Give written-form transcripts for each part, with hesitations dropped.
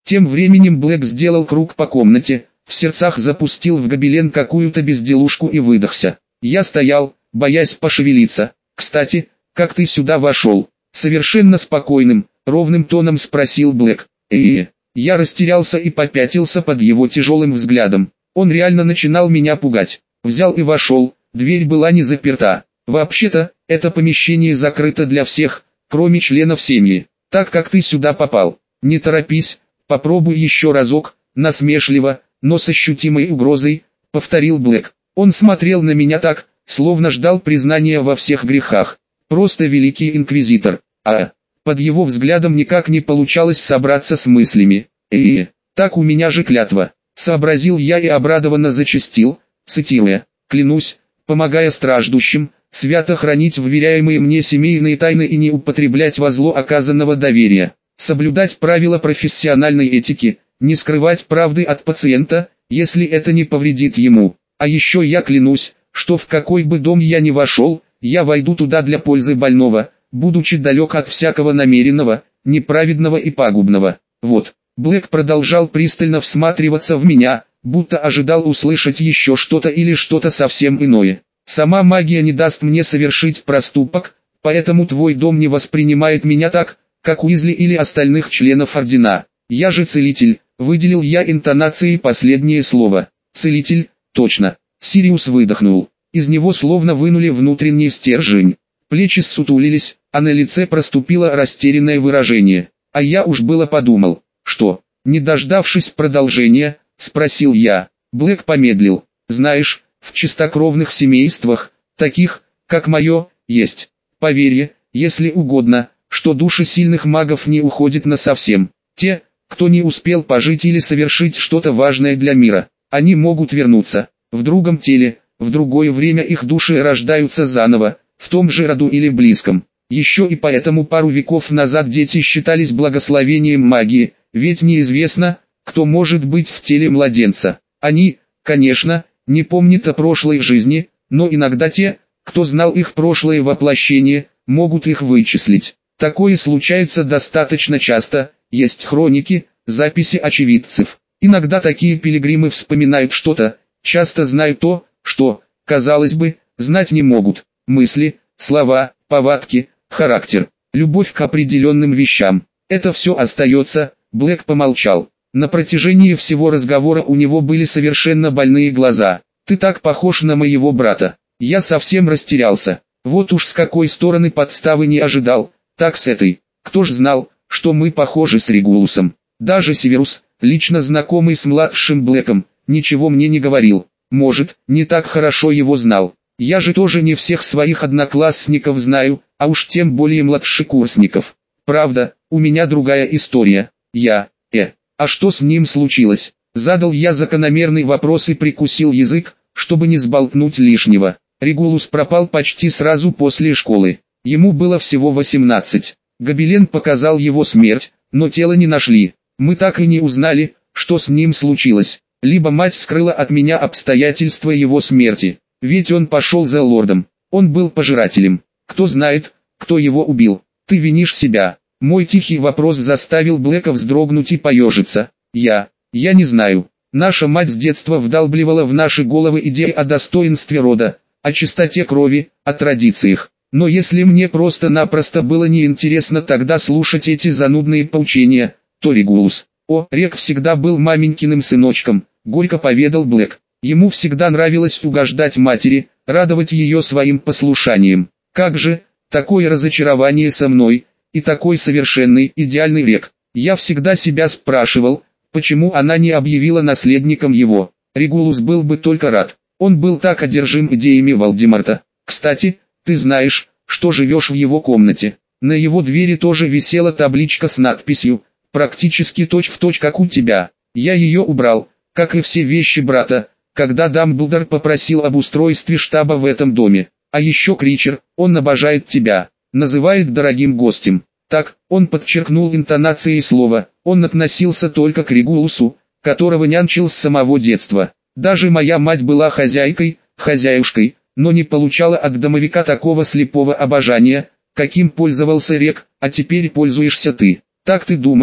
Тем временем Блэк сделал круг по комнате, в сердцах запустил в гобелен какую-то безделушку и выдохся. Я стоял, боясь пошевелиться. «Кстати, как ты сюда вошел?» Совершенно спокойным, ровным тоном спросил Блэк. Я растерялся и попятился под его тяжелым взглядом. Он реально начинал меня пугать. Взял и вошел, дверь была не заперта. Вообще-то, это помещение закрыто для всех, кроме членов семьи. Так как ты сюда попал? Не торопись, попробуй еще разок, насмешливо, но с ощутимой угрозой, повторил Блэк. Он смотрел на меня так, словно ждал признания во всех грехах. Просто великий инквизитор. Под его взглядом никак не получалось собраться с мыслями. Так у меня же клятва. Сообразил я и обрадованно зачастил, цитируя: «Клянусь, помогая страждущим, свято хранить вверяемые мне семейные тайны и не употреблять во зло оказанного доверия, соблюдать правила профессиональной этики, не скрывать правды от пациента, если это не повредит ему. А еще я клянусь, что в какой бы дом я ни вошел, я войду туда для пользы больного, будучи далек от всякого намеренного, неправедного и пагубного». Вот. Блэк продолжал пристально всматриваться в меня, будто ожидал услышать еще что-то или что-то совсем иное. «Сама магия не даст мне совершить проступок, поэтому твой дом не воспринимает меня так, как Уизли или остальных членов Ордена. Я же целитель», выделил я интонацией последнее слово. «Целитель, точно». Сириус выдохнул. Из него словно вынули внутренний стержень. Плечи ссутулились, а на лице проступило растерянное выражение. А я уж было подумал, что, не дождавшись продолжения, спросил я. Блэк помедлил. «Знаешь, в чистокровных семействах, таких, как мое, есть поверье, если угодно, что души сильных магов не уходят насовсем. Те, кто не успел пожить или совершить что-то важное для мира, они могут вернуться. В другом теле, в другое время их души рождаются заново, в том же роду или близком. Еще и поэтому пару веков назад дети считались благословением магии, ведь неизвестно, кто может быть в теле младенца. Они, конечно, не помнят о прошлой жизни, но иногда те, кто знал их прошлое воплощение, могут их вычислить. Такое случается достаточно часто, есть хроники, записи очевидцев. Иногда такие пилигримы вспоминают что-то, часто знают то, что, казалось бы, знать не могут. Мысли, слова, повадки, характер, любовь к определенным вещам. Это все остается. Блэк помолчал. На протяжении всего разговора у него были совершенно больные глаза. «Ты так похож на моего брата». Я совсем растерялся. Вот уж с какой стороны подставы не ожидал, так с этой. Кто ж знал, что мы похожи с Регулусом. Даже Северус, лично знакомый с младшим Блэком, ничего мне не говорил. Может, не так хорошо его знал. Я же тоже не всех своих одноклассников знаю, а уж тем более младшекурсников. Правда, у меня другая история. А что с ним случилось? Задал я закономерный вопрос и прикусил язык, чтобы не сболтнуть лишнего. Регулус пропал почти сразу после школы. Ему было всего 18. Гобелен показал его смерть, но тело не нашли. Мы так и не узнали, что с ним случилось. Либо мать скрыла от меня обстоятельства его смерти. Ведь он пошел за лордом. Он был пожирателем. Кто знает, кто его убил. Ты винишь себя. Мой тихий вопрос заставил Блэка вздрогнуть и поежиться. Я не знаю. Наша мать с детства вдалбливала в наши головы идеи о достоинстве рода, о чистоте крови, о традициях. Но если мне просто-напросто было неинтересно тогда слушать эти занудные поучения, то Регулус, Рек всегда был маменькиным сыночком, горько поведал Блэк. Ему всегда нравилось угождать матери, радовать ее своим послушанием. Как же, такое разочарование со мной, и такой совершенный, идеальный Рек. Я всегда себя спрашивал, почему она не объявила наследником его. Регулус был бы только рад. Он был так одержим идеями Волдемарта. Кстати, ты знаешь, что живешь в его комнате. На его двери тоже висела табличка с надписью, практически точь-в-точь как у тебя. Я ее убрал, как и все вещи брата, когда Дамблдор попросил об устройстве штаба в этом доме. А еще Кричер, он обожает тебя, называет дорогим гостем. Так, он подчеркнул интонацией слова, он относился только к Регулусу, которого нянчил с самого детства. Даже моя мать была хозяюшкой, но не получала от домовика такого слепого обожания, каким пользовался Рек, а теперь пользуешься ты. Так ты думаешь,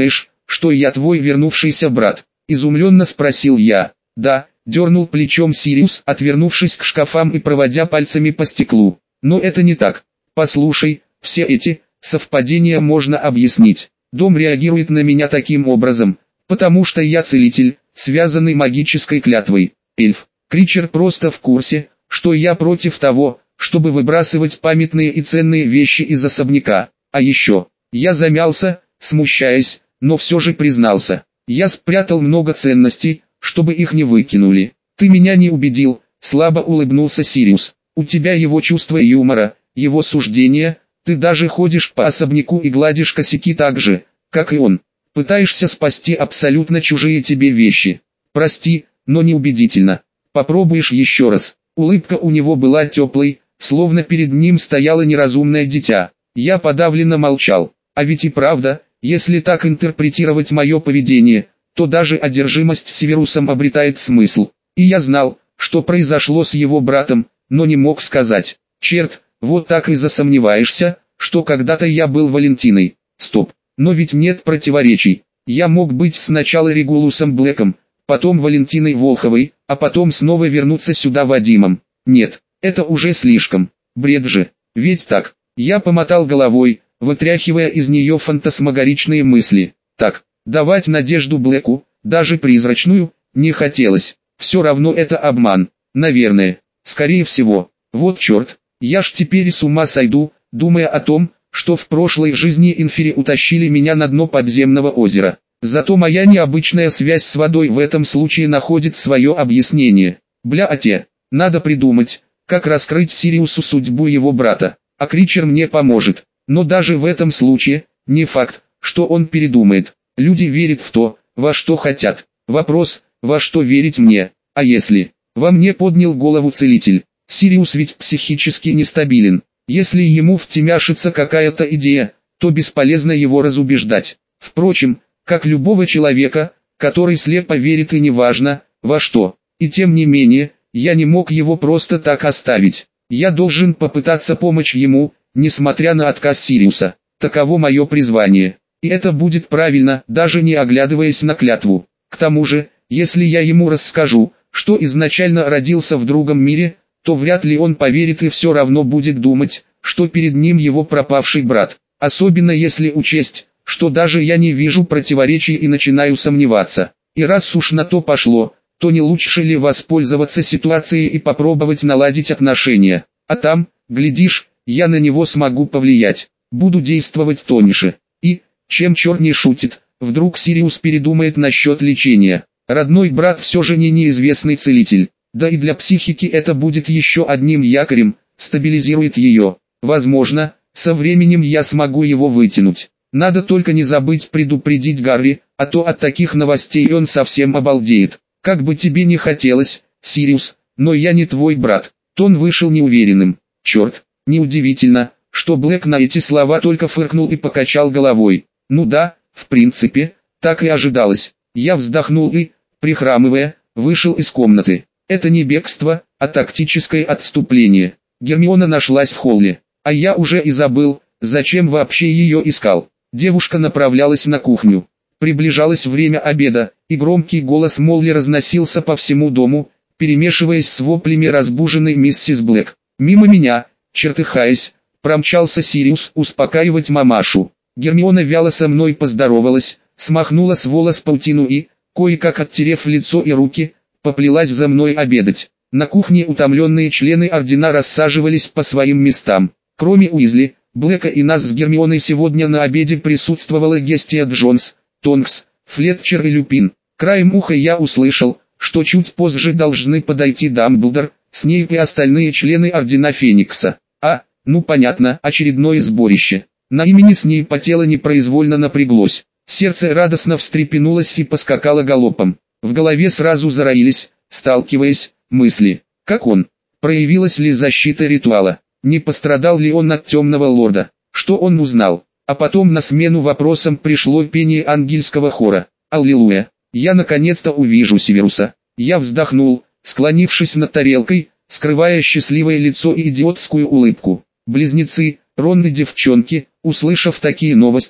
что я твой вернувшийся брат?» — изумленно спросил я. «Да», — дернул плечом Сириус, отвернувшись к шкафам и проводя пальцами по стеклу. «Но это не так. Послушай, все эти совпадения можно объяснить. Дом реагирует на меня таким образом, потому что я целитель, связанный магической клятвой. Эльф, Кричер просто в курсе, что я против того, чтобы выбрасывать памятные и ценные вещи из особняка. А еще, я замялся, смущаясь, но все же признался. Я спрятал много ценностей, чтобы их не выкинули. Ты меня не убедил, слабо улыбнулся Сириус. У тебя его чувство юмора, его суждения, ты даже ходишь по особняку и гладишь косяки так же, как и он. Пытаешься спасти абсолютно чужие тебе вещи. Прости, но неубедительно. Попробуешь еще раз. Улыбка у него была теплой, словно перед ним стояло неразумное дитя. Я подавленно молчал. А ведь и правда, если так интерпретировать мое поведение, то даже одержимость Северусом обретает смысл. И я знал, что произошло с его братом, но не мог сказать. Черт, вот так и засомневаешься, что когда-то я был Валентиной. Стоп, но ведь нет противоречий. Я мог быть сначала Регулусом Блэком, потом Валентиной Волховой, а потом снова вернуться сюда Вадимом. Нет, это уже слишком. Бред же, ведь так. Я помотал головой, вытряхивая из нее фантасмагоричные мысли. Так, давать надежду Блэку, даже призрачную, не хотелось. Все равно это обман, наверное, скорее всего. Вот черт, я ж теперь с ума сойду, думая о том, что в прошлой жизни инфери утащили меня на дно подземного озера. Зато моя необычная связь с водой в этом случае находит свое объяснение. Бля-ате, надо придумать, как раскрыть Сириусу судьбу его брата, а Кричер мне поможет. Но даже в этом случае, не факт, что он передумает. Люди верят в то, во что хотят. Вопрос, во что верить мне, а если? Во мне поднял голову целитель. Сириус ведь психически нестабилен. Если ему втемяшится какая-то идея, то бесполезно его разубеждать. Впрочем, как любого человека, который слепо верит и неважно, во что. И тем не менее, я не мог его просто так оставить. Я должен попытаться помочь ему, несмотря на отказ Сириуса. Таково мое призвание. И это будет правильно, даже не оглядываясь на клятву. К тому же, если я ему расскажу, что изначально родился в другом мире, то вряд ли он поверит и все равно будет думать, что перед ним его пропавший брат. Особенно если учесть, что даже я не вижу противоречий и начинаю сомневаться. И раз уж на то пошло, то не лучше ли воспользоваться ситуацией и попробовать наладить отношения. А там, глядишь, я на него смогу повлиять. Буду действовать тоньше. И, чем черт не шутит, вдруг Сириус передумает насчет лечения. Родной брат все же не неизвестный целитель. Да и для психики это будет еще одним якорем, стабилизирует ее. Возможно, со временем я смогу его вытянуть. Надо только не забыть предупредить Гарри, а то от таких новостей он совсем обалдеет. Как бы тебе не хотелось, Сириус, но я не твой брат. Тон вышел неуверенным. Черт, неудивительно, что Блэк на эти слова только фыркнул и покачал головой. Ну да, в принципе, так и ожидалось. Я вздохнул и, прихрамывая, вышел из комнаты. Это не бегство, а тактическое отступление. Гермиона нашлась в холле, а я уже и забыл, зачем вообще ее искал. Девушка направлялась на кухню. Приближалось время обеда, и громкий голос Молли разносился по всему дому, перемешиваясь с воплями разбуженной миссис Блэк. Мимо меня, чертыхаясь, промчался Сириус успокаивать мамашу. Гермиона вяло со мной поздоровалась, смахнула с волос паутину и, кое-как оттерев лицо и руки, поплелась за мной обедать. На кухне утомленные члены ордена рассаживались по своим местам. Кроме Уизли, Блэка и нас с Гермионой сегодня на обеде присутствовала Гестия Джонс, Тонкс, Флетчер и Люпин. Краем уха я услышал, что чуть позже должны подойти Дамблдор, Снейп и остальные члены Ордена Феникса. Ну понятно, очередное сборище. На имени Снейпа тело непроизвольно напряглось. Сердце радостно встрепенулось и поскакало галопом. В голове сразу зароились, сталкиваясь, мысли. Как он? Проявилась ли защита ритуала? Не пострадал ли он от темного лорда? Что он узнал? А потом на смену вопросам пришло пение ангельского хора. Аллилуйя! Я наконец-то увижу Северуса. Я вздохнул, склонившись над тарелкой, скрывая счастливое лицо и идиотскую улыбку. Близнецы, Рон и девчонки, услышав такие новости,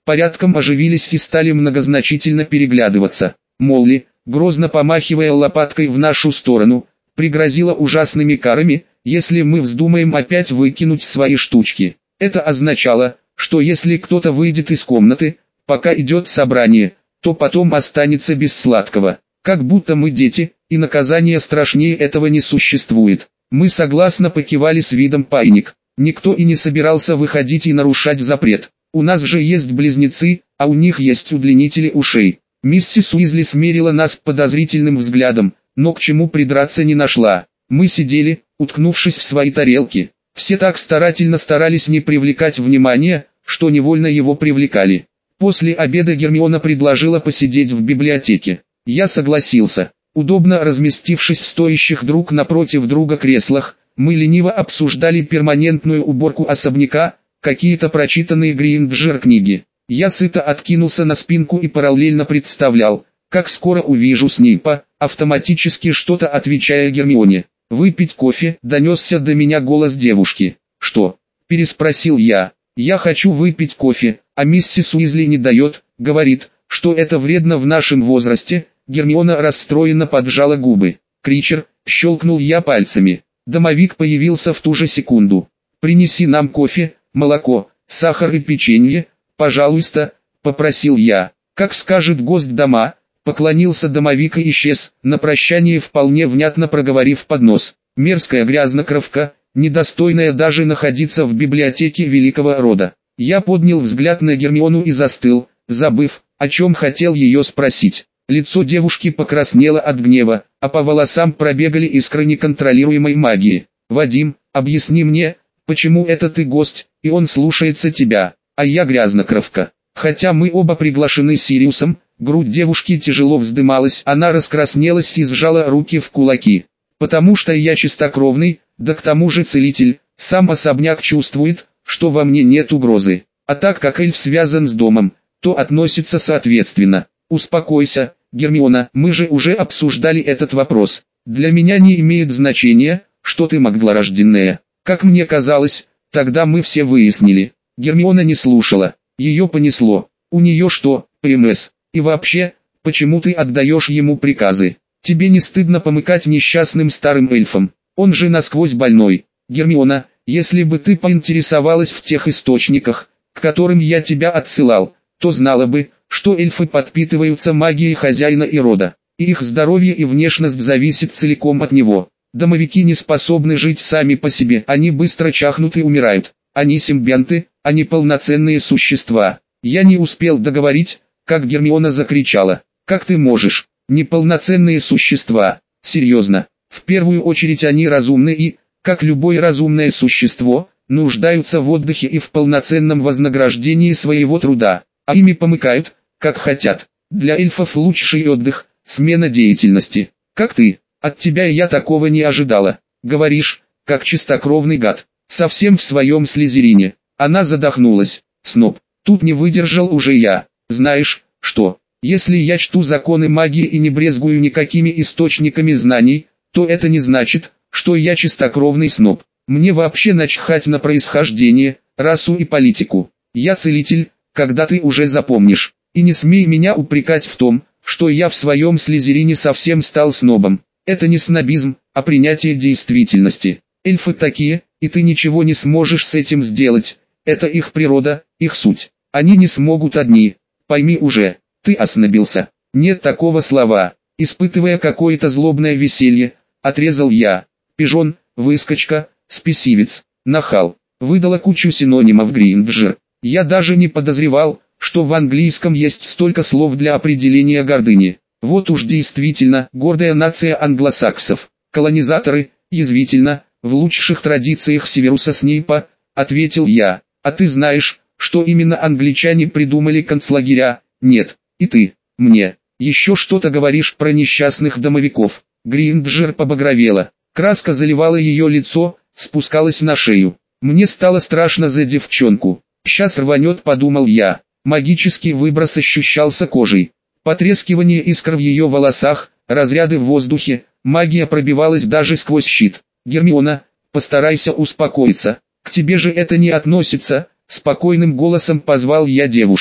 порядком оживились и стали многозначительно переглядываться. Молли, грозно помахивая лопаткой в нашу сторону, пригрозила ужасными карами, если мы вздумаем опять выкинуть свои штучки. Это означало, что если кто-то выйдет из комнаты, пока идет собрание, то потом останется без сладкого. Как будто мы дети, и наказание страшнее этого не существует. Мы согласно покивали с видом паиньк. Никто и не собирался выходить и нарушать запрет. У нас же есть близнецы, а у них есть удлинители ушей. Миссис Уизли смерила нас подозрительным взглядом, но к чему придраться не нашла. Мы сидели, уткнувшись в свои тарелки. Все так старательно старались не привлекать внимания, что невольно его привлекали. После обеда Гермиона предложила посидеть в библиотеке. Я согласился. Удобно разместившись в стоящих друг напротив друга креслах, мы лениво обсуждали перманентную уборку особняка, какие-то прочитанные Грейнджер книги. Я сыто откинулся на спинку и параллельно представлял, как скоро увижу Снейпа, автоматически что-то отвечая Гермионе. «Выпить кофе?» — донесся до меня голос девушки. «Что?» — переспросил я. «Я хочу выпить кофе, а миссис Уизли не дает, говорит, что это вредно в нашем возрасте». Гермиона расстроенно поджала губы. «Кричер!» — щелкнул я пальцами. Домовик появился в ту же секунду. «Принеси нам кофе, молоко, сахар и печенье, пожалуйста», — попросил я. «Как скажет гость дома», — поклонился домовик и исчез, на прощание вполне внятно проговорив под нос. «Мерзкая грязнокровка, недостойная даже находиться в библиотеке великого рода». Я поднял взгляд на Гермиону и застыл, забыв, о чем хотел ее спросить. Лицо девушки покраснело от гнева, а по волосам пробегали искры неконтролируемой магии. «Вадим, объясни мне, почему это ты гость, и он слушается тебя, а я грязнокровка?» Хотя мы оба приглашены Сириусом, грудь девушки тяжело вздымалась, она раскраснелась и сжала руки в кулаки. «Потому что я чистокровный, да к тому же целитель, сам особняк чувствует, что во мне нет угрозы. А так как эльф связан с домом, то относится соответственно». «Успокойся, Гермиона, мы же уже обсуждали этот вопрос. Для меня не имеет значения, что ты маглорожденная. Как мне казалось, тогда мы все выяснили». Гермиона не слушала, ее понесло. «У нее что, ПМС? И вообще, почему ты отдаешь ему приказы? Тебе не стыдно помыкать несчастным старым эльфом? Он же насквозь больной». «Гермиона, если бы ты поинтересовалась в тех источниках, к которым я тебя отсылал, то знала бы, что эльфы подпитываются магией хозяина и рода, и их здоровье и внешность зависит целиком от него. Домовики не способны жить сами по себе, они быстро чахнут и умирают. Они симбионты, а не полноценные существа». Я не успел договорить, как Гермиона закричала. «Как ты можешь? Неполноценные существа? Серьезно? В первую очередь они разумны и, как любое разумное существо, нуждаются в отдыхе и в полноценном вознаграждении своего труда, а ими помыкают, как хотят. Для эльфов лучший отдых – смена деятельности. Как ты? От тебя я такого не ожидала. Говоришь, как чистокровный гад, совсем в своем слизерине». Она задохнулась. «Сноб, тут не выдержал уже я. Знаешь, что, если я чту законы магии и не брезгую никакими источниками знаний, то это не значит, что я чистокровный сноб. Мне вообще начхать на происхождение, расу и политику. Я целитель, когда ты уже запомнишь. И не смей меня упрекать в том, что я в своем слизерине совсем стал снобом. Это не снобизм, а принятие действительности. Эльфы такие, и ты ничего не сможешь с этим сделать. Это их природа, их суть. Они не смогут одни. Пойми уже, ты оснобился». «Нет такого слова», испытывая какое-то злобное веселье, отрезал я. «Пижон, выскочка, спесивец, нахал». Выдала кучу синонимов Грейнджер. Я даже не подозревал, что в английском есть столько слов для определения гордыни. Вот уж действительно гордая нация англосаксов. Колонизаторы, язвительно, в лучших традициях Северуса Снейпа, ответил я. «А ты знаешь, что именно англичане придумали концлагеря?» «Нет, и ты, мне, еще что-то говоришь про несчастных домовиков». Грейнджер побагровела. Краска заливала ее лицо, спускалась на шею. Мне стало страшно за девчонку. «Сейчас рванет», подумал я. Магический выброс ощущался кожей. Потрескивание искр в ее волосах, разряды в воздухе, магия пробивалась даже сквозь щит. «Гермиона, постарайся успокоиться. К тебе же это не относится», спокойным голосом позвал я девушку.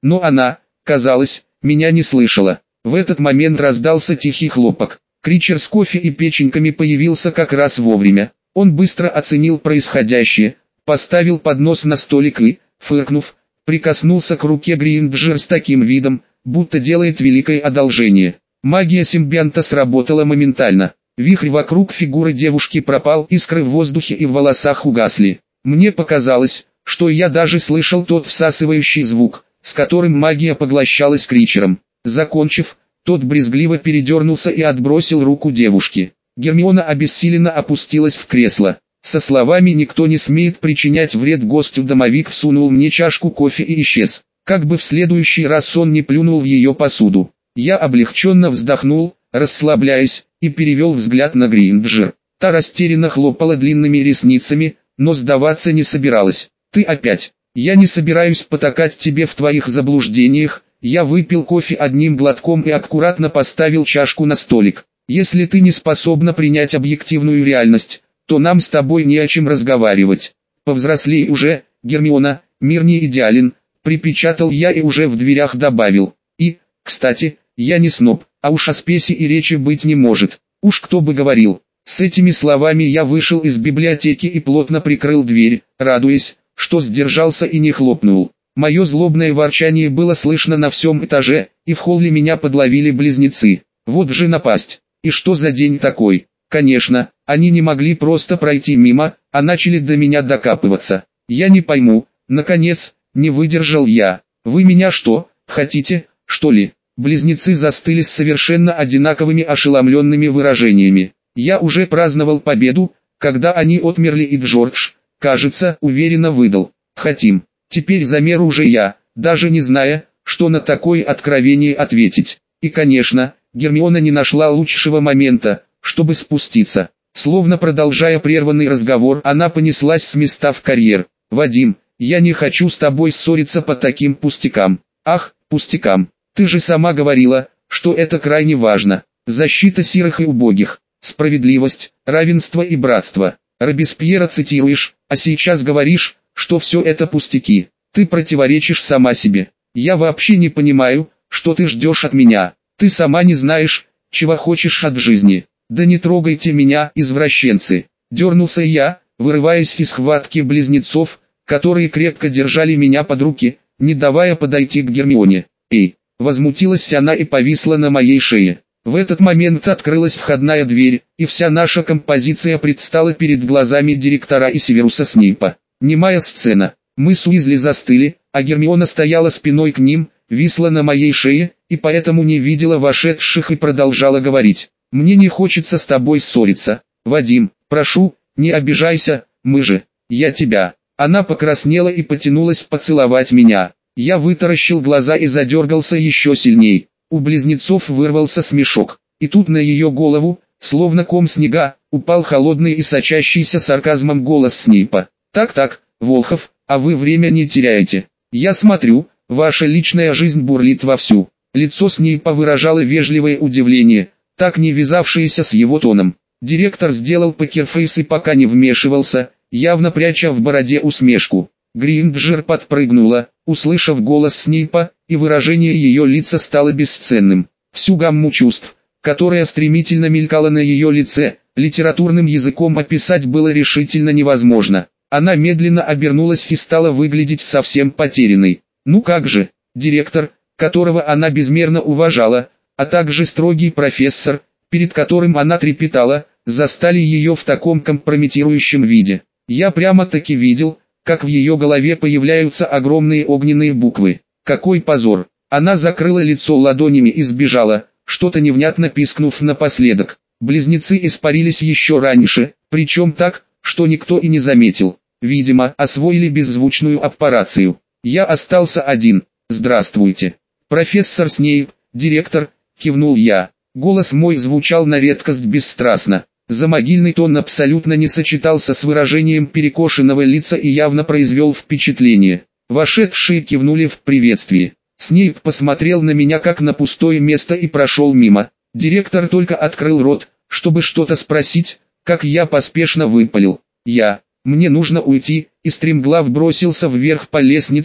Но она, казалось, меня не слышала. В этот момент раздался тихий хлопок. Кричер с кофе и печеньками появился как раз вовремя. Он быстро оценил происходящее, поставил поднос на столик и, фыркнув, прикоснулся к руке Гринджер с таким видом, будто делает великое одолжение. Магия симбионта сработала моментально. Вихрь вокруг фигуры девушки пропал, искры в воздухе и в волосах угасли. Мне показалось, что я даже слышал тот всасывающий звук, с которым магия поглощалась Кричером. Закончив, тот брезгливо передернулся и отбросил руку девушки. Гермиона обессиленно опустилась в кресло. Со словами «никто не смеет причинять вред гостю» домовик всунул мне чашку кофе и исчез. Как бы в следующий раз он не плюнул в ее посуду. Я облегченно вздохнул, расслабляясь, и перевел взгляд на Гринджер. Та растерянно хлопала длинными ресницами, но сдаваться не собиралась. «Ты опять. Я не собираюсь потакать тебе в твоих заблуждениях». Я выпил кофе одним глотком и аккуратно поставил чашку на столик. «Если ты не способна принять объективную реальность, то нам с тобой не о чем разговаривать. Повзрослей уже, Гермиона, мир не идеален», припечатал я и уже в дверях добавил. «И, кстати, я не сноб, а уж о спеси и речи быть не может. Уж кто бы говорил». С этими словами я вышел из библиотеки и плотно прикрыл дверь, радуясь, что сдержался и не хлопнул. Мое злобное ворчание было слышно на всем этаже, и в холле меня подловили близнецы. Вот же напасть. И что за день такой? Конечно, они не могли просто пройти мимо, а начали до меня докапываться. Я не пойму, наконец, не выдержал я. Вы меня что, хотите, что ли? Близнецы застыли с совершенно одинаковыми ошеломленными выражениями. Я уже праздновал победу, когда они отмерли, и Джордж, кажется, уверенно выдал: «Хотим». Теперь замер уже я, даже не зная, что на такое откровение ответить. И конечно, Гермиона не нашла лучшего момента, чтобы спуститься. Словно продолжая прерванный разговор, она понеслась с места в карьер. «Вадим, я не хочу с тобой ссориться по таким пустякам». «Ах, пустякам. Ты же сама говорила, что это крайне важно. Защита сирых и убогих, справедливость, равенство и братство. Робеспьера цитируешь, а сейчас говоришь, что все это пустяки. Ты противоречишь сама себе. Я вообще не понимаю, что ты ждешь от меня. Ты сама не знаешь, чего хочешь от жизни». «Да не трогайте меня, извращенцы!» Дернулся я, вырываясь из схватки близнецов, которые крепко держали меня под руки, не давая подойти к Гермионе. «Эй!» Возмутилась она и повисла на моей шее. В этот момент открылась входная дверь, и вся наша композиция предстала перед глазами директора и Северуса Снейпа. Немая сцена. Мы с Уизли застыли, а Гермиона стояла спиной к ним, висла на моей шее, и поэтому не видела вошедших и продолжала говорить. «Мне не хочется с тобой ссориться. Вадим, прошу, не обижайся, мы же, я тебя». Она покраснела и потянулась поцеловать меня. Я вытаращил глаза и задергался еще сильней. У близнецов вырвался смешок. И тут на ее голову, словно ком снега, упал холодный и сочащийся сарказмом голос Снейпа. «Так-так, Волхов, а вы время не теряете. Я смотрю, ваша личная жизнь бурлит вовсю». Лицо Снейпа выражало вежливое удивление, так не вязавшееся с его тоном. Директор сделал покерфейс и пока не вмешивался, явно пряча в бороде усмешку. Гринджер подпрыгнула, услышав голос Снейпа, и выражение ее лица стало бесценным. Всю гамму чувств, которая стремительно мелькала на ее лице, литературным языком описать было решительно невозможно. Она медленно обернулась и стала выглядеть совсем потерянной. Ну как же, директор, которого она безмерно уважала, а также строгий профессор, перед которым она трепетала, застали ее в таком компрометирующем виде. Я прямо-таки видел, как в ее голове появляются огромные огненные буквы. Какой позор! Она закрыла лицо ладонями и сбежала, что-то невнятно пискнув напоследок. Близнецы испарились еще раньше, причем так, что никто и не заметил. Видимо, освоили беззвучную аппарацию. Я остался один. «Здравствуйте. Профессор Снейп, директор», кивнул я. Голос мой звучал на редкость бесстрастно. Замогильный тон абсолютно не сочетался с выражением перекошенного лица и явно произвел впечатление. Вошедшие кивнули в приветствии. Снейп посмотрел на меня как на пустое место и прошел мимо. Директор только открыл рот, чтобы что-то спросить, как я поспешно выпалил. Мне нужно уйти, и стремглав бросился вверх по лестнице,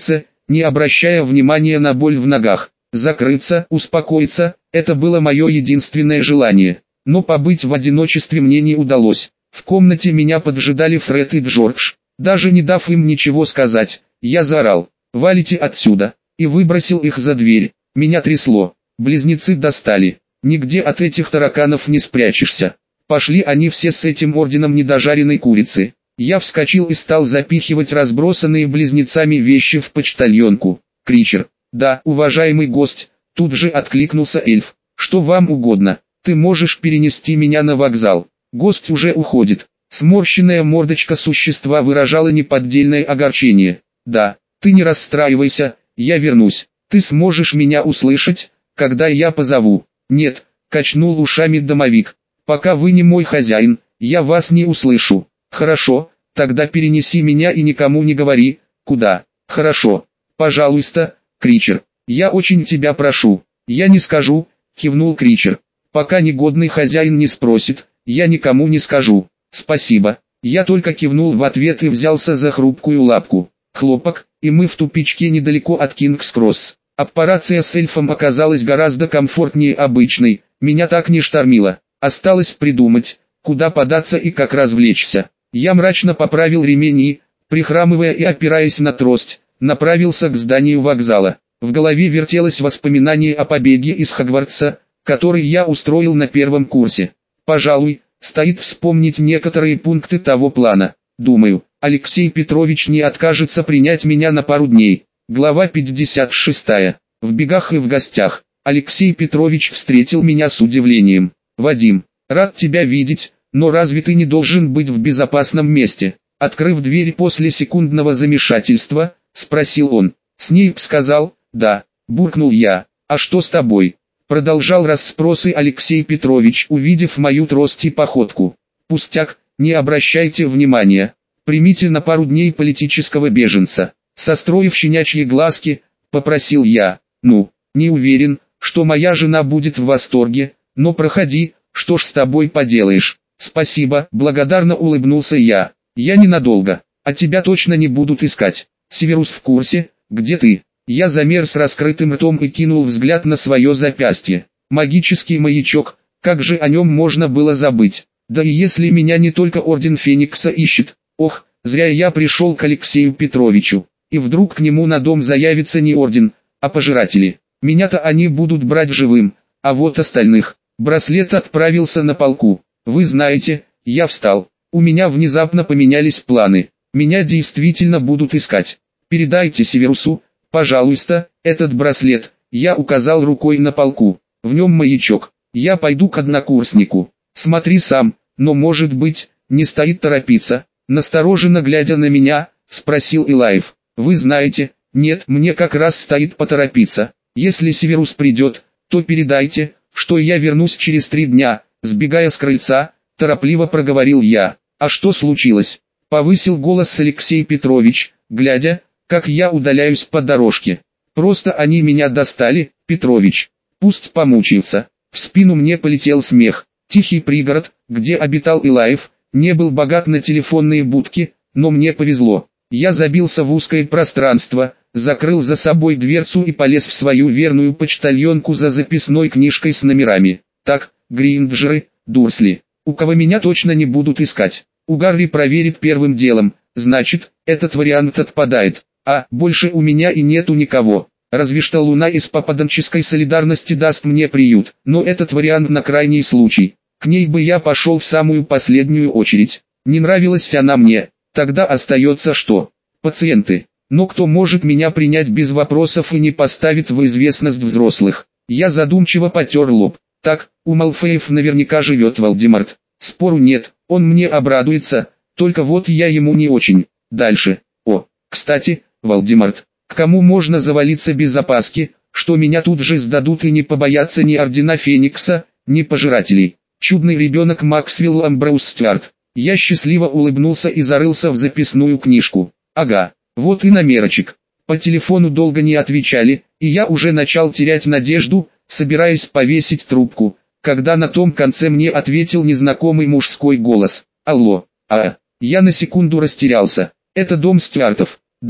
не обращая внимания на боль в ногах. Закрыться, успокоиться – это было мое единственное желание. Но побыть в одиночестве мне не удалось. В комнате меня поджидали Фред и Джордж. Даже не дав им ничего сказать, я заорал: «Валите отсюда!» и выбросил их за дверь. Меня трясло. Близнецы достали. Нигде от этих тараканов не спрячешься. Пошли они все с этим орденом недожаренной курицы. Я вскочил и стал запихивать разбросанные близнецами вещи в почтальонку. Кричер. «Да, уважаемый гость», тут же откликнулся эльф. «Что вам угодно? Ты можешь перенести меня на вокзал. Гость уже уходит». Сморщенная мордочка существа выражала неподдельное огорчение. «Да, ты не расстраивайся, я вернусь. Ты сможешь меня услышать, когда я позову?» «Нет», качнул ушами домовик. «Пока вы не мой хозяин, я вас не услышу». «Хорошо, тогда перенеси меня и никому не говори, куда». «Хорошо, пожалуйста, Кричер, я очень тебя прошу». «Я не скажу», кивнул Кричер. «Пока негодный хозяин не спросит, я никому не скажу». «Спасибо». Я только кивнул в ответ и взялся за хрупкую лапку. Хлопок, и мы в тупичке недалеко от Кингс-Кросс. Операция с эльфом оказалась гораздо комфортнее обычной, меня так не штормило. Осталось придумать, куда податься и как развлечься. Я мрачно поправил ремень и, прихрамывая и опираясь на трость, направился к зданию вокзала. В голове вертелось воспоминание о побеге из Хогвартса, который я устроил на первом курсе. Пожалуй, стоит вспомнить некоторые пункты того плана. Думаю, Алексей Петрович не откажется принять меня на пару дней. Глава 56. В бегах и в гостях. Алексей Петрович встретил меня с удивлением. «Вадим, рад тебя видеть, но разве ты не должен быть в безопасном месте?» Открыв дверь после секундного замешательства, спросил он. «Снейп сказал, да», буркнул я. «А что с тобой?» Продолжал расспросы Алексей Петрович, увидев мою трость и походку. «Пустяк, не обращайте внимания. Примите на пару дней политического беженца». Состроив щенячьи глазки, попросил я. «Ну, не уверен, что моя жена будет в восторге, но проходи, что ж с тобой поделаешь». «Спасибо», благодарно улыбнулся я. «Я ненадолго, а тебя точно не будут искать. Северус в курсе, где ты?» Я замер с раскрытым ртом и кинул взгляд на свое запястье. Магический маячок, как же о нем можно было забыть? Да и если меня не только Орден Феникса ищет, ох, зря я пришел к Алексею Петровичу. И вдруг к нему на дом заявится не Орден, а пожиратели. Меня-то они будут брать живым, а вот остальных. Браслет отправился на полку. Вы знаете, я встал. У меня внезапно поменялись планы. Меня действительно будут искать. Передайте Северусу, пожалуйста, этот браслет. Я указал рукой на полку. В нем маячок. Я пойду к однокурснику. Смотри сам, но может быть, не стоит торопиться. Настороженно глядя на меня, спросил Илаев. Вы знаете, нет, мне как раз стоит поторопиться. Если Северус придет, то передайте, что я вернусь через 3 дня. Сбегая с крыльца, торопливо проговорил я. А что случилось? Повысил голос Алексей Петрович, глядя, как я удаляюсь по дорожке. Просто они меня достали, Петрович. Пусть помучаются. В спину мне полетел смех. Тихий пригород, где обитал Илаев, не был богат на телефонные будки, но мне повезло. Я забился в узкое пространство, закрыл за собой дверцу и полез в свою верную почтальонку за записной книжкой с номерами. Так, Гринджеры, Дурсли. У кого меня точно не будут искать. У Гарри проверит первым делом, значит, этот вариант отпадает. А больше у меня и нету никого. Разве что Луна из попаданческой солидарности даст мне приют, но этот вариант на крайний случай. К ней бы я пошел в самую последнюю очередь. Не нравилась она мне. Тогда остается что? Пациенты. Но кто может меня принять без вопросов и не поставит в известность взрослых? Я задумчиво потер лоб. Так, у Малфеев наверняка живет Волдеморт. Спору нет, он мне обрадуется, только вот я ему не очень. Дальше. О, кстати, Волдеморт, к кому можно завалиться без опаски, что меня тут же сдадут и не побоятся ни Ордена Феникса, ни Пожирателей? Чудный ребенок Максвелл Амброуз Стюарт. Я счастливо улыбнулся и зарылся в записную книжку. Ага, вот и номерочек. По телефону долго не отвечали, и я уже начал терять надежду, собираясь повесить трубку, когда на том конце мне ответил незнакомый мужской голос. Алло, я на секунду растерялся. Это дом Стюартов. Да,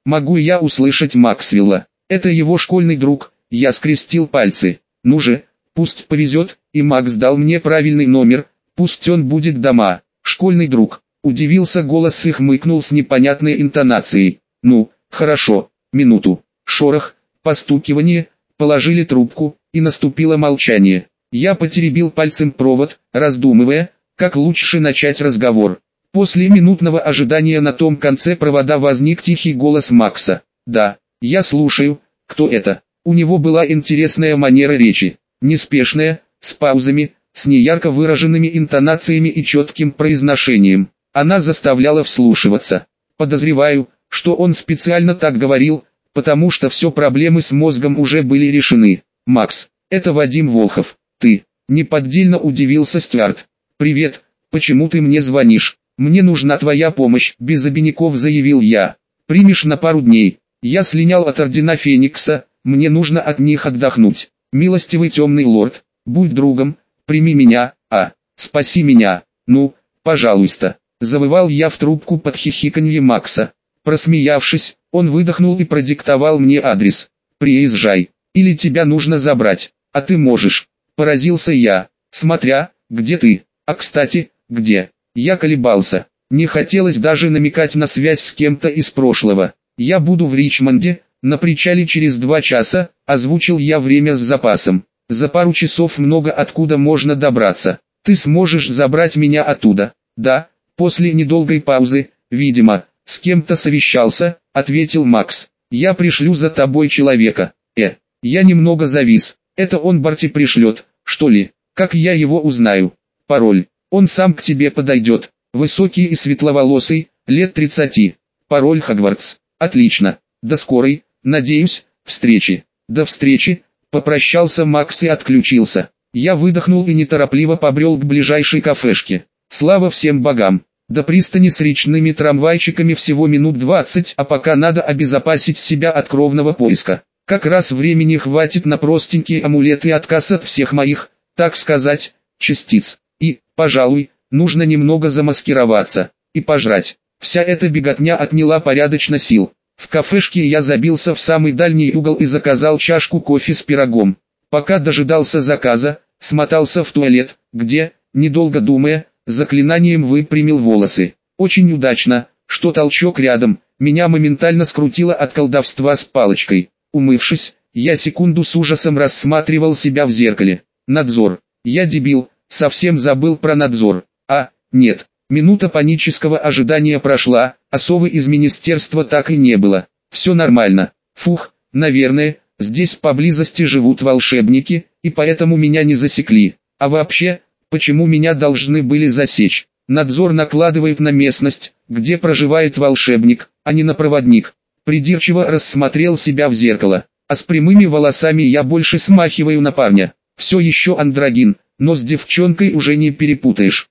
Могу я услышать Максвелла? Это его школьный друг. Я скрестил пальцы. Ну же, пусть повезет, и Макс дал мне правильный номер, пусть он будет дома. Школьный друг. Удивился голос и хмыкнул с непонятной интонацией. Ну, хорошо, минуту. Шорох, постукивание, положили трубку, и наступило молчание. Я потеребил пальцем провод, раздумывая, как лучше начать разговор. После минутного ожидания на том конце провода возник тихий голос Макса. «Да, я слушаю, кто это?» У него была интересная манера речи, неспешная, с паузами, с неярко выраженными интонациями и четким произношением. Она заставляла вслушиваться. Подозреваю, что он специально так говорил, потому что все проблемы с мозгом уже были решены. «Макс, это Вадим Волхов. Ты?» Неподдельно удивился Стюарт. «Привет, почему ты мне звонишь? Мне нужна твоя помощь», без обиняков заявил я. «Примешь на пару дней? Я слинял от ордена Феникса, мне нужно от них отдохнуть. Милостивый темный лорд, будь другом, прими меня, спаси меня, ну, пожалуйста». Завывал я в трубку под хихиканье Макса. Просмеявшись, он выдохнул и продиктовал мне адрес. «Приезжай, или тебя нужно забрать, а ты можешь». Поразился я, смотря, где ты, кстати, где. Я колебался, не хотелось даже намекать на связь с кем-то из прошлого. «Я буду в Ричмонде, на причале через 2 часа», озвучил я время с запасом. «За пару часов много откуда можно добраться. Ты сможешь забрать меня оттуда?» «Да». После недолгой паузы, видимо, с кем-то совещался, ответил Макс. «Я пришлю за тобой человека». Я немного завис. «Это он Барти пришлет, что ли? Как я его узнаю?» «Пароль. Он сам к тебе подойдет. Высокий и светловолосый, лет 30. Пароль Хогвартс». «Отлично. До скорой, надеюсь, встречи». «До встречи», попрощался Макс и отключился. Я выдохнул и неторопливо побрел к ближайшей кафешке. Слава всем богам. До пристани с речными трамвайчиками всего минут 20, а пока надо обезопасить себя от кровного поиска. Как раз времени хватит на простенький амулет и отказ от всех моих, так сказать, частиц. И, пожалуй, нужно немного замаскироваться и пожрать. Вся эта беготня отняла порядочно сил. В кафешке я забился в самый дальний угол и заказал чашку кофе с пирогом. Пока дожидался заказа, смотался в туалет, где, недолго думая, заклинанием выпрямил волосы. Очень удачно, что толчок рядом, меня моментально скрутило от колдовства с палочкой. Умывшись, я секунду с ужасом рассматривал себя в зеркале. Надзор. Я дебил, совсем забыл про надзор. Нет. Минута панического ожидания прошла, а совы из министерства так и не было. Все нормально. Фух, наверное, здесь поблизости живут волшебники, и поэтому меня не засекли. А вообще, почему меня должны были засечь? Надзор накладывает на местность, где проживает волшебник, а не на проводник. Придирчиво рассмотрел себя в зеркало. А с прямыми волосами я больше смахиваю на парня. Все еще андрогин, но с девчонкой уже не перепутаешь.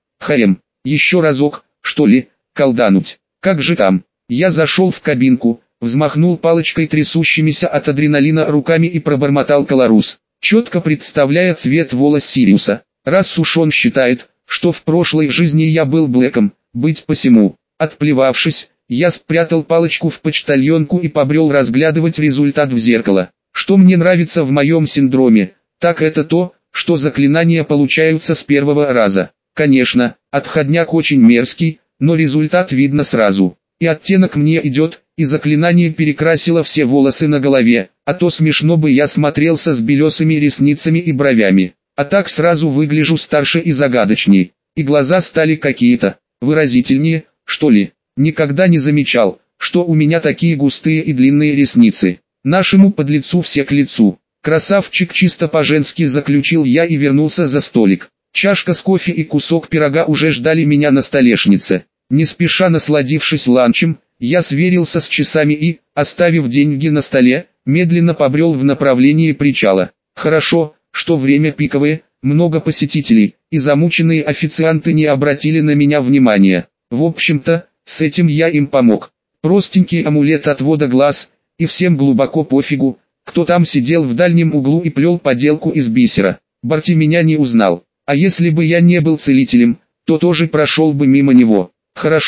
Еще разок, что ли, колдануть. Как же там? Я зашел в кабинку, взмахнул палочкой трясущимися от адреналина руками и пробормотал колорус, четко представляя цвет волос Сириуса. Раз уж он считает, что в прошлой жизни я был Блэком, быть посему. Отплевавшись, я спрятал палочку в почтальонку и побрел разглядывать результат в зеркало. Что мне нравится в моем синдроме, так это то, что заклинания получаются с первого раза. Конечно, отходняк очень мерзкий, но результат видно сразу. И оттенок мне идет, и заклинание перекрасило все волосы на голове, а то смешно бы я смотрелся с белесыми ресницами и бровями. А так сразу выгляжу старше и загадочней, и глаза стали какие-то выразительнее, что ли. Никогда не замечал, что у меня такие густые и длинные ресницы. Нашему подлецу все к лицу. Красавчик, чисто по-женски заключил я и вернулся за столик. Чашка с кофе и кусок пирога уже ждали меня на столешнице. Не спеша насладившись ланчем, я сверился с часами и, оставив деньги на столе, медленно побрел в направлении причала. Хорошо, что время пиковое, много посетителей, и замученные официанты не обратили на меня внимания. В общем-то, с этим я им помог. Простенький амулет отвода глаз, и всем глубоко пофигу, кто там сидел в дальнем углу и плел поделку из бисера. Барти меня не узнал. А если бы я не был целителем, то тоже прошел бы мимо него. Хорошо,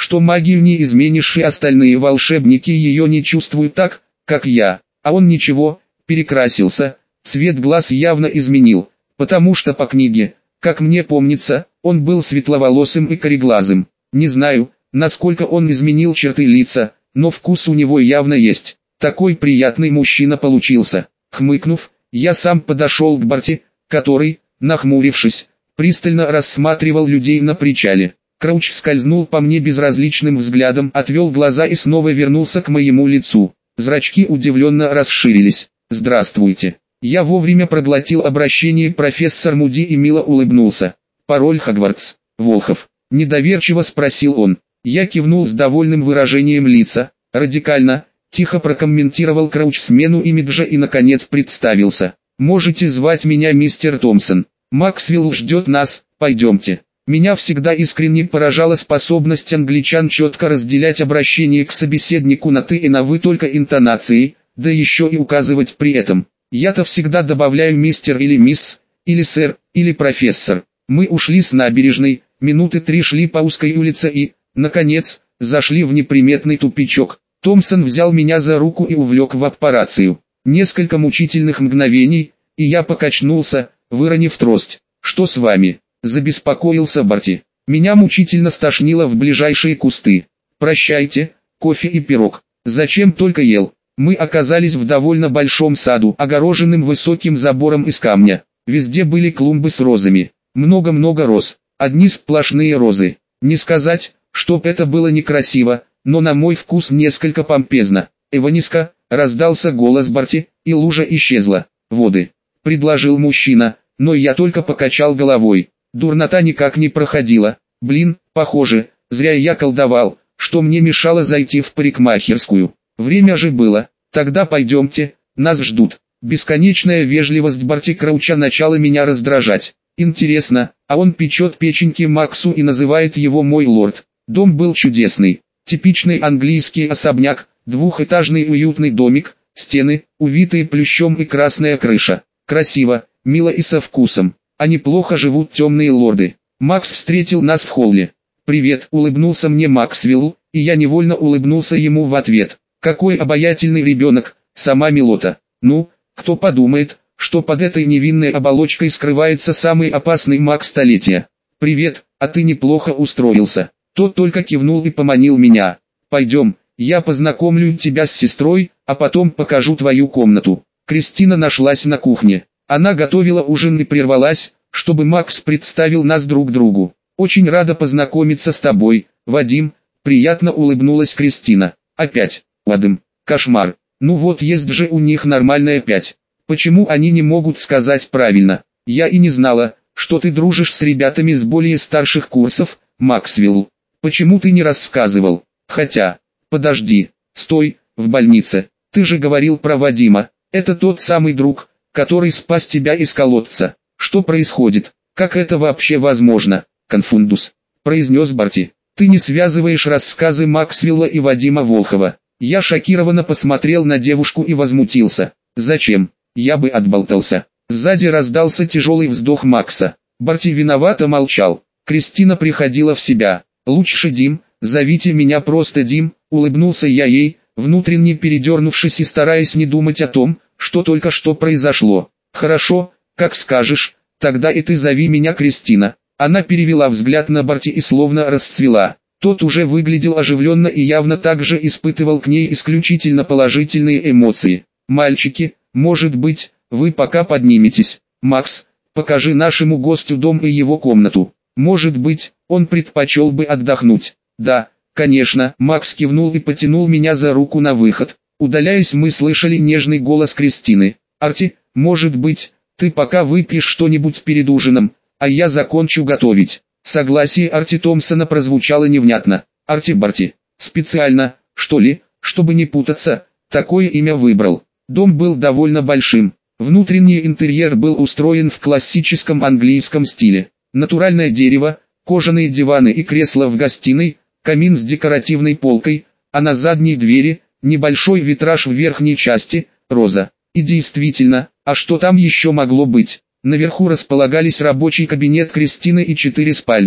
что магию не изменишь, и остальные волшебники ее не чувствуют так, как я. А он ничего, перекрасился, цвет глаз явно изменил, потому что по книге, как мне помнится, он был светловолосым и кореглазым. Не знаю, насколько он изменил черты лица, но вкус у него явно есть. Такой приятный мужчина получился. Хмыкнув, я сам подошел к Барти, который, нахмурившись, пристально рассматривал людей на причале. Крауч скользнул по мне безразличным взглядом, отвел глаза и снова вернулся к моему лицу. Зрачки удивленно расширились. «Здравствуйте». Я вовремя проглотил обращение профессор Муди и мило улыбнулся. «Пароль Хогвартс, Волхов?» — недоверчиво спросил он. Я кивнул с довольным выражением лица. «Радикально», — тихо прокомментировал Крауч смену имиджа и наконец представился. «Можете звать меня мистер Томпсон. Максвелл ждет нас, пойдемте». Меня всегда искренне поражала способность англичан четко разделять обращение к собеседнику на «ты» и на «вы» только интонацией, да еще и указывать при этом. Я-то всегда добавляю мистер или мисс, или сэр, или профессор. Мы ушли с набережной, минуты 3 шли по узкой улице и, наконец, зашли в неприметный тупичок. Томпсон взял меня за руку и увлек в аппарацию. Несколько мучительных мгновений, и я покачнулся, выронив трость. «Что с вами?» — забеспокоился Барти. Меня мучительно стошнило в ближайшие кусты. «Прощайте, кофе и пирог. Зачем только ел?» Мы оказались в довольно большом саду, огороженным высоким забором из камня. Везде были клумбы с розами. Много-много роз. Одни сплошные розы. Не сказать, чтоб это было некрасиво, но на мой вкус несколько помпезно. «Эваниска», — раздался голос Барти, и лужа исчезла. «Воды», — предложил мужчина, но я только покачал головой. Дурнота никак не проходила. Блин, похоже, зря я колдовал, что мне мешало зайти в парикмахерскую. Время же было. Тогда пойдемте, нас ждут. Бесконечная вежливость Барти Крауча начала меня раздражать. Интересно, а он печет печеньки Максу и называет его «мой лорд». Дом был чудесный. Типичный английский особняк, двухэтажный уютный домик, стены, увитые плющом и красная крыша. Красиво, мило и со вкусом. А неплохо живут темные лорды. Макс встретил нас в холле. «Привет», — улыбнулся мне Максвелл, и я невольно улыбнулся ему в ответ. Какой обаятельный ребенок, сама милота. Ну, кто подумает, что под этой невинной оболочкой скрывается самый опасный маг столетия. «Привет, а ты неплохо устроился». Тот только кивнул и поманил меня. «Пойдем, я познакомлю тебя с сестрой, а потом покажу твою комнату». Кристина нашлась на кухне. Она готовила ужин и прервалась, чтобы Макс представил нас друг другу. «Очень рада познакомиться с тобой, Вадим», — приятно улыбнулась Кристина. «Опять, Вадим, кошмар. Ну вот есть же у них нормальная 5. Почему они не могут сказать правильно? Я и не знала, что ты дружишь с ребятами с более старших курсов, Максвелл. Почему ты не рассказывал? Хотя, подожди, стой, в больнице. Ты же говорил про Вадима. Это тот самый друг, который спас тебя из колодца. Что происходит? Как это вообще возможно?» «Конфундус», — произнес Барти. «Ты не связываешь рассказы Максвелла и Вадима Волхова». Я шокированно посмотрел на девушку и возмутился. «Зачем? Я бы отболтался». Сзади раздался тяжелый вздох Макса. Барти виновато молчал. Кристина приходила в себя. «Лучше Дим, зовите меня просто Дим», — улыбнулся я ей, внутренне передернувшись и стараясь не думать о том, что только что произошло. «Хорошо, как скажешь, тогда и ты зови меня Кристина». Она перевела взгляд на Барти и словно расцвела. Тот уже выглядел оживленно и явно также испытывал к ней исключительно положительные эмоции. «Мальчики, может быть, вы пока подниметесь. Макс, покажи нашему гостю дом и его комнату. Может быть, он предпочел бы отдохнуть». «Да, конечно», — Макс кивнул и потянул меня за руку на выход. Удаляясь, мы слышали нежный голос Кристины. «Арти, может быть, ты пока выпьешь что-нибудь перед ужином, а я закончу готовить». Согласие Арти Томпсона прозвучало невнятно. «Арти-Барти, специально, что ли, чтобы не путаться, такое имя выбрал». Дом был довольно большим. Внутренний интерьер был устроен в классическом английском стиле. Натуральное дерево, кожаные диваны и кресла в гостиной, камин с декоративной полкой, а на задней двери небольшой витраж в верхней части, роза. И действительно, а что там еще могло быть? Наверху располагались рабочий кабинет Кристины и 4 спальни.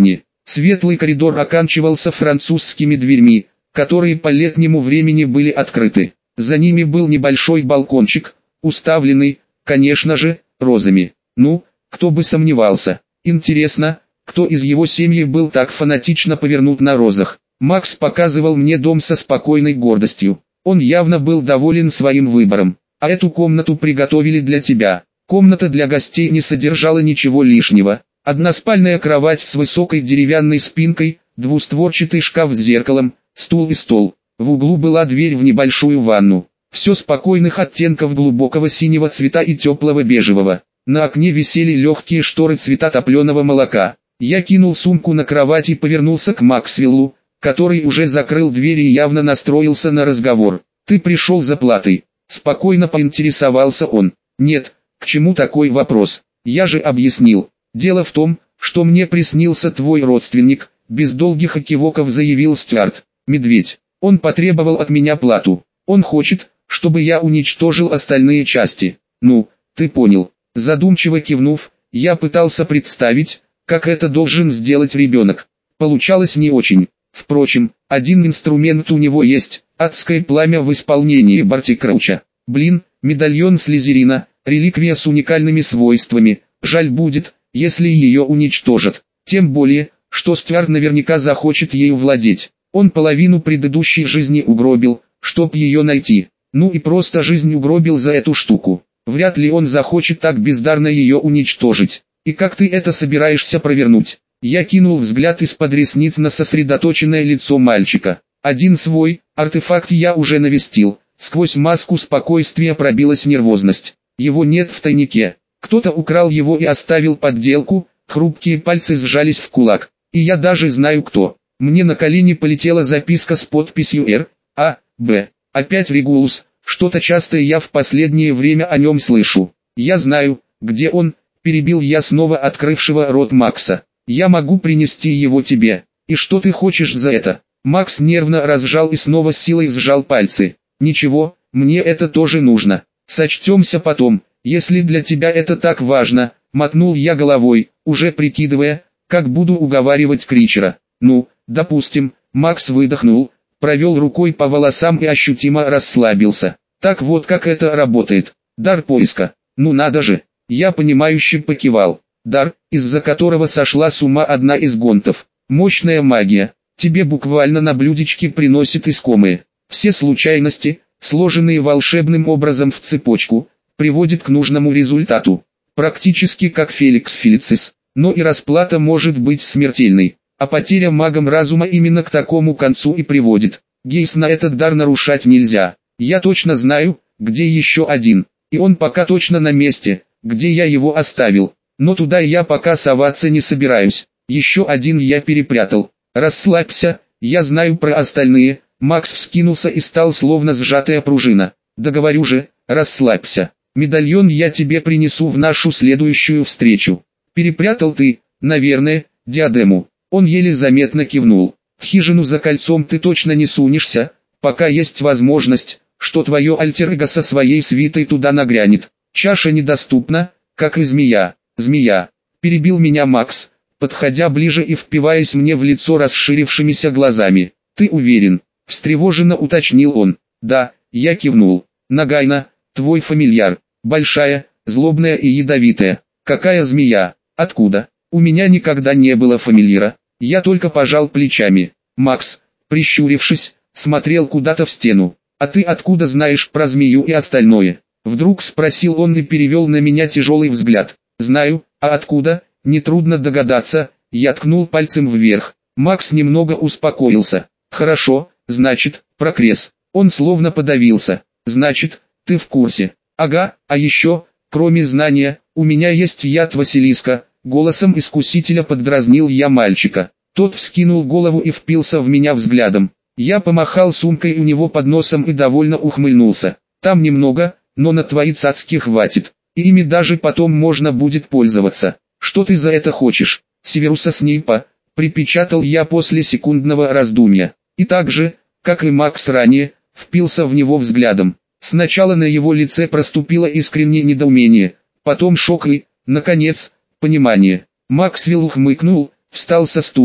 Светлый коридор оканчивался французскими дверьми, которые по летнему времени были открыты. За ними был небольшой балкончик, уставленный, конечно же, розами. Ну, кто бы сомневался. Интересно, кто из его семьи был так фанатично повернут на розах. Макс показывал мне дом со спокойной гордостью. Он явно был доволен своим выбором. А эту комнату приготовили для тебя. Комната для гостей не содержала ничего лишнего. Односпальная кровать с высокой деревянной спинкой, двустворчатый шкаф с зеркалом, стул и стол. В углу была дверь в небольшую ванну. Все спокойных оттенков глубокого синего цвета и теплого бежевого. На окне висели легкие шторы цвета топленого молока. Я кинул сумку на кровать и повернулся к Максвеллу, который уже закрыл дверь и явно настроился на разговор. «Ты пришел за платой?» Спокойно поинтересовался он. «Нет, к чему такой вопрос? Я же объяснил. Дело в том, что мне приснился твой родственник», без долгих экивоков заявил Стюарт. «Медведь. Он потребовал от меня плату. Он хочет, чтобы я уничтожил остальные части». «Ну, ты понял». Задумчиво кивнув, я пытался представить, как это должен сделать ребенок. Получалось не очень. Впрочем, один инструмент у него есть – адское пламя в исполнении Барти Крауча. Блин, медальон Слизерина, реликвия с уникальными свойствами, жаль будет, если ее уничтожат. Тем более, что Стюарт наверняка захочет ею владеть. Он половину предыдущей жизни угробил, чтоб ее найти. Ну и просто жизнь угробил за эту штуку. Вряд ли он захочет так бездарно ее уничтожить. И как ты это собираешься провернуть? Я кинул взгляд из-под ресниц на сосредоточенное лицо мальчика. Один свой артефакт я уже навестил. Сквозь маску спокойствия пробилась нервозность. Его нет в тайнике. Кто-то украл его и оставил подделку. Хрупкие пальцы сжались в кулак. И я даже знаю кто. Мне на колени полетела записка с подписью Р. А. Б. Опять Регулус. Что-то часто я в последнее время о нем слышу. Я знаю, где он, перебил я снова открывшего рот Макса. Я могу принести его тебе. И что ты хочешь за это? Макс нервно разжал и снова с силой сжал пальцы. Ничего, мне это тоже нужно. Сочтемся потом, если для тебя это так важно, мотнул я головой, уже прикидывая, как буду уговаривать Кричера. Ну, допустим, Макс выдохнул, провел рукой по волосам и ощутимо расслабился. Так вот как это работает. Дар поиска. Ну надо же. Я понимающе покивал. Дар, из-за которого сошла с ума одна из гонтов. Мощная магия. Тебе буквально на блюдечке приносит искомые. Все случайности, сложенные волшебным образом в цепочку, приводят к нужному результату. Практически как Феликс Фелицис. Но и расплата может быть смертельной. А потеря магом разума именно к такому концу и приводит. Гейс, на этот дар нарушать нельзя. Я точно знаю, где еще один. И он пока точно на месте, где я его оставил. Но туда я пока соваться не собираюсь. Еще один я перепрятал. Расслабься, я знаю про остальные. Макс вскинулся и стал словно сжатая пружина. Да говорю же, расслабься. Медальон я тебе принесу в нашу следующую встречу. Перепрятал ты, наверное, диадему. Он еле заметно кивнул. В хижину за кольцом ты точно не сунешься, пока есть возможность, что твое альтер-эго со своей свитой туда нагрянет. Чаша недоступна, как и змея. Змея. Перебил меня Макс, подходя ближе и впиваясь мне в лицо расширившимися глазами. Ты уверен? Встревоженно уточнил он. Да, я кивнул. Нагайна, твой фамильяр. Большая, злобная и ядовитая. Какая змея? Откуда? У меня никогда не было фамильяра. Я только пожал плечами. Макс, прищурившись, смотрел куда-то в стену. А ты откуда знаешь про змею и остальное? Вдруг спросил он и перевел на меня тяжелый взгляд. Знаю, а откуда? Нетрудно догадаться. Я ткнул пальцем вверх. Макс немного успокоился. Хорошо, значит, про Крес. Он словно подавился. Значит, ты в курсе. Ага, а еще, кроме знания, у меня есть яд Василиска. Голосом искусителя поддразнил я мальчика. Тот вскинул голову и впился в меня взглядом. Я помахал сумкой у него под носом и довольно ухмыльнулся. Там немного, но на твои цацки хватит. И ими даже потом можно будет пользоваться. Что ты за это хочешь? Северуса Снейпа, припечатал я после секундного раздумья. И так же, как и Макс ранее, впился в него взглядом. Сначала на его лице проступило искреннее недоумение, потом шок и, наконец, понимание. Максвелл ухмыкнул, встал со стула,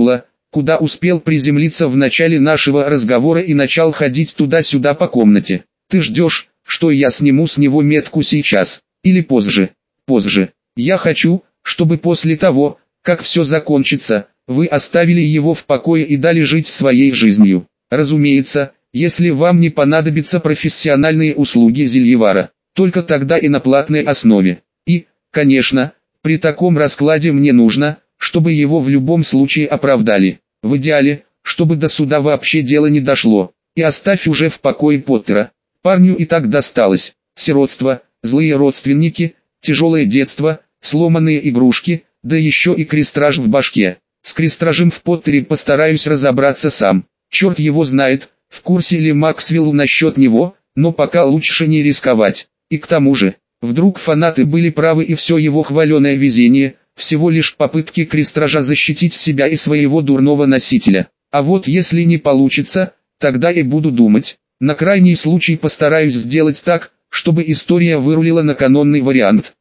куда успел приземлиться в начале нашего разговора и начал ходить туда-сюда по комнате. Ты ждешь, что я сниму с него метку сейчас, или позже? Позже. Я хочу, чтобы после того, как все закончится, вы оставили его в покое и дали жить своей жизнью. Разумеется, если вам не понадобятся профессиональные услуги зельевара, только тогда и на платной основе. И, конечно, при таком раскладе мне нужно, чтобы его в любом случае оправдали. В идеале, чтобы до суда вообще дело не дошло. И оставь уже в покое Поттера. Парню и так досталось. Сиротство, злые родственники, тяжелое детство, сломанные игрушки, да еще и крестраж в башке. С крестражем в Поттере постараюсь разобраться сам. Черт его знает, в курсе ли Максвелл насчет него, но пока лучше не рисковать. И к тому же, вдруг фанаты были правы и все его хваленое везение, всего лишь попытки крестража защитить себя и своего дурного носителя. А вот если не получится, тогда и буду думать. На крайний случай постараюсь сделать так, чтобы история вырулила на канонный вариант.